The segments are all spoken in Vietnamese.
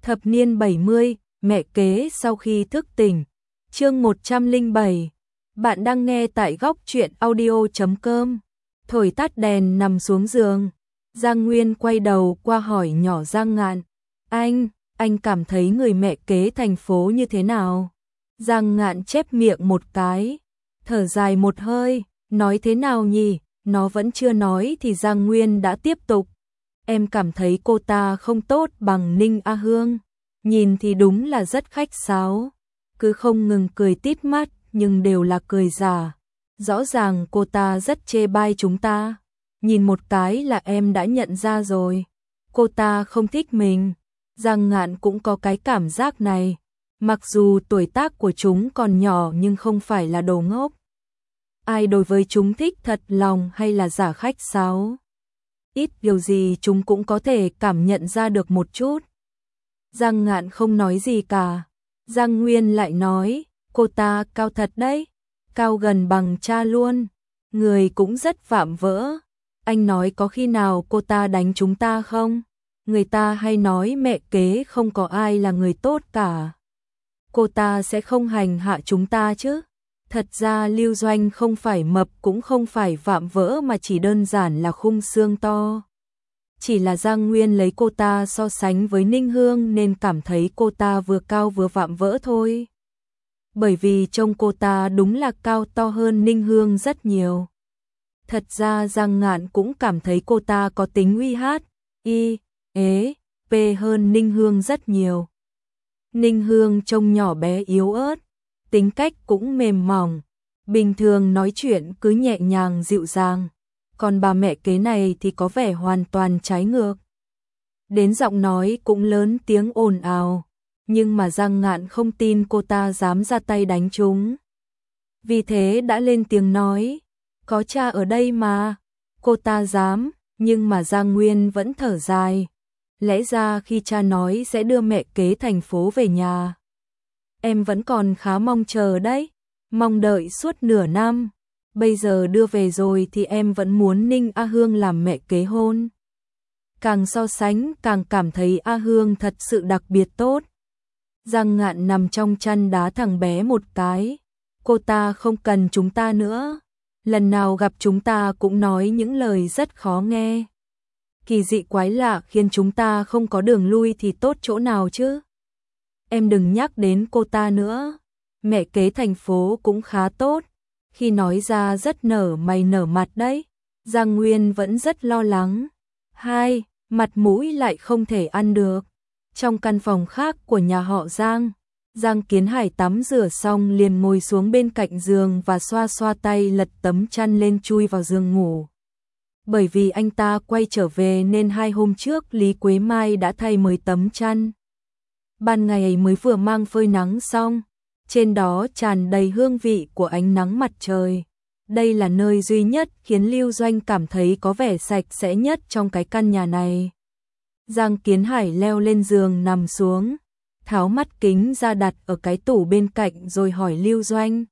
Thập niên 70, mẹ kế sau khi thức tỉnh. Chương 107. Bạn đang nghe tại góc truyện audio.com. Thổi tắt đèn nằm xuống giường. Giang Nguyên quay đầu qua hỏi nhỏ Giang Ngạn. Anh cảm thấy người mẹ kế thành phố như thế nào? Giang Ngạn chép miệng một cái, thở dài một hơi, nói thế nào nhỉ? Nó vẫn chưa nói thì Giang Nguyên đã tiếp tục. Em cảm thấy cô ta không tốt bằng Ninh A Hương. Nhìn thì đúng là rất khách sáo, cứ không ngừng cười tít mắt, nhưng đều là cười giả. Rõ ràng cô ta rất chê bai chúng ta. Nhìn một cái là em đã nhận ra rồi. Cô ta không thích mình. Giang Ngạn cũng có cái cảm giác này. Mặc dù tuổi tác của chúng còn nhỏ nhưng không phải là đồ ngốc. Ai đối với chúng thích thật lòng hay là giả khách sáo? Ít điều gì chúng cũng có thể cảm nhận ra được một chút. Giang Ngạn không nói gì cả. Giang Nguyên lại nói, cô ta cao thật đấy, cao gần bằng cha luôn, người cũng rất vạm vỡ. Anh nói có khi nào cô ta đánh chúng ta không? Người ta hay nói mẹ kế không có ai là người tốt cả. Cô ta sẽ không hành hạ chúng ta chứ? Thật ra Lưu Doanh không phải mập cũng không phải vạm vỡ mà chỉ đơn giản là khung xương to. Chỉ là Giang Nguyên lấy cô ta so sánh với Ninh Hương nên cảm thấy cô ta vừa cao vừa vạm vỡ thôi. Bởi vì trông cô ta đúng là cao to hơn Ninh Hương rất nhiều. Thật ra Giang Ngạn cũng cảm thấy cô ta có tính uy hát, p hơn Ninh Hương rất nhiều. Ninh Hương trông nhỏ bé yếu ớt, tính cách cũng mềm mỏng, bình thường nói chuyện cứ nhẹ nhàng dịu dàng. Còn bà mẹ kế này thì có vẻ hoàn toàn trái ngược. Đến giọng nói cũng lớn tiếng ồn ào, nhưng mà Giang Ngạn không tin cô ta dám ra tay đánh chúng. Vì thế đã lên tiếng nói, có cha ở đây mà, cô ta dám, nhưng mà Giang Nguyên vẫn thở dài. Lẽ ra khi cha nói sẽ đưa mẹ kế thành phố về nhà, em vẫn còn khá mong chờ đấy, mong đợi suốt nửa năm. Bây giờ đưa về rồi thì em vẫn muốn Ninh A Hương làm mẹ kế hôn. Càng so sánh càng cảm thấy A Hương thật sự đặc biệt tốt. Giang Ngạn nằm trong chăn đá thằng bé một cái. Cô ta không cần chúng ta nữa. Lần nào gặp chúng ta cũng nói những lời rất khó nghe. Kỳ dị quái lạ khiến chúng ta không có đường lui thì tốt chỗ nào chứ. Em đừng nhắc đến cô ta nữa. Mẹ kế thành phố cũng khá tốt. Khi nói ra rất nở mày nở mặt đấy. Giang Nguyên vẫn rất lo lắng. Mặt mũi lại không thể ăn được. Trong căn phòng khác của nhà họ Giang, Giang Kiến Hải tắm rửa xong liền ngồi xuống bên cạnh giường và xoa xoa tay lật tấm chăn lên chui vào giường ngủ. Bởi vì anh ta quay trở về nên 2 hôm trước Lý Quế Mai đã thay mới tấm chăn. Ban ngày mới vừa mang phơi nắng xong. Trên đó tràn đầy hương vị của ánh nắng mặt trời. Đây là nơi duy nhất khiến Lưu Doanh cảm thấy có vẻ sạch sẽ nhất trong cái căn nhà này. Giang Kiến Hải leo lên giường nằm xuống, tháo mắt kính ra đặt ở cái tủ bên cạnh rồi hỏi Lưu Doanh.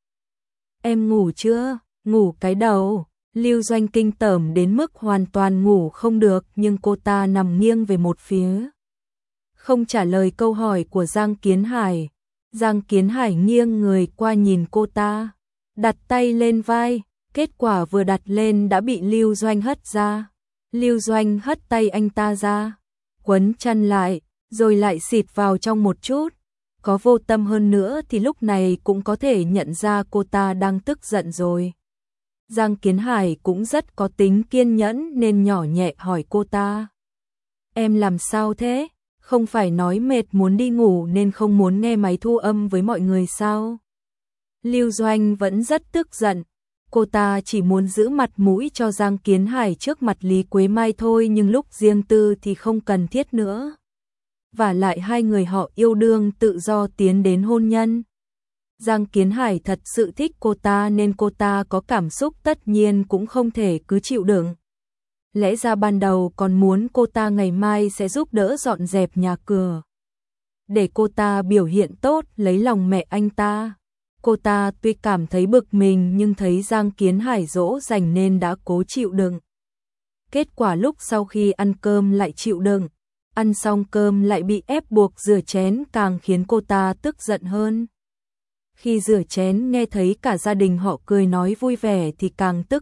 Em ngủ chưa? Ngủ cái đầu. Lưu Doanh kinh tởm đến mức hoàn toàn ngủ không được nhưng cô ta nằm nghiêng về một phía. Không trả lời câu hỏi của Giang Kiến Hải. Giang Kiến Hải nghiêng người qua nhìn cô ta, đặt tay lên vai, kết quả vừa đặt lên đã bị Lưu Doanh hất ra. Lưu Doanh hất tay anh ta ra, quấn chăn lại, rồi lại xịt vào trong một chút. Có vô tâm hơn nữa thì lúc này cũng có thể nhận ra cô ta đang tức giận rồi. Giang Kiến Hải cũng rất có tính kiên nhẫn nên nhỏ nhẹ hỏi cô ta. Em làm sao thế? Không phải nói mệt muốn đi ngủ nên không muốn nghe máy thu âm với mọi người sao? Lưu Doanh vẫn rất tức giận. Cô ta chỉ muốn giữ mặt mũi cho Giang Kiến Hải trước mặt Lý Quế Mai thôi nhưng lúc riêng tư thì không cần thiết nữa. Và lại hai người họ yêu đương tự do tiến đến hôn nhân. Giang Kiến Hải thật sự thích cô ta nên cô ta có cảm xúc tất nhiên cũng không thể cứ chịu đựng. Lẽ ra ban đầu còn muốn cô ta ngày mai sẽ giúp đỡ dọn dẹp nhà cửa. Để cô ta biểu hiện tốt lấy lòng mẹ anh ta. Cô ta tuy cảm thấy bực mình nhưng thấy Giang Kiến Hải dỗ dành nên đã cố chịu đựng. Kết quả lúc sau khi ăn cơm lại chịu đựng. ăn xong cơm lại bị ép buộc rửa chén càng khiến cô ta tức giận hơn. Khi rửa chén nghe thấy cả gia đình họ cười nói vui vẻ thì càng tức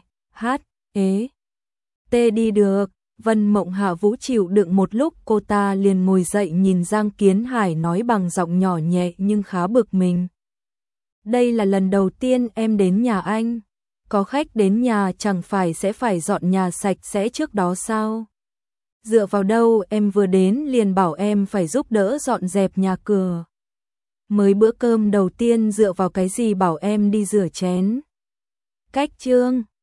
tê đi được. Vân Mộng Hạ Vũ chịu đựng một lúc, cô ta liền ngồi dậy nhìn Giang Kiến Hải nói bằng giọng nhỏ nhẹ nhưng khá bực mình. Đây là lần đầu tiên em đến nhà anh. Có khách đến nhà chẳng phải sẽ phải dọn nhà sạch sẽ trước đó sao? Dựa vào đâu em vừa đến liền bảo em phải giúp đỡ dọn dẹp nhà cửa. Mới bữa cơm đầu tiên dựa vào cái gì bảo em đi rửa chén? Cách trương.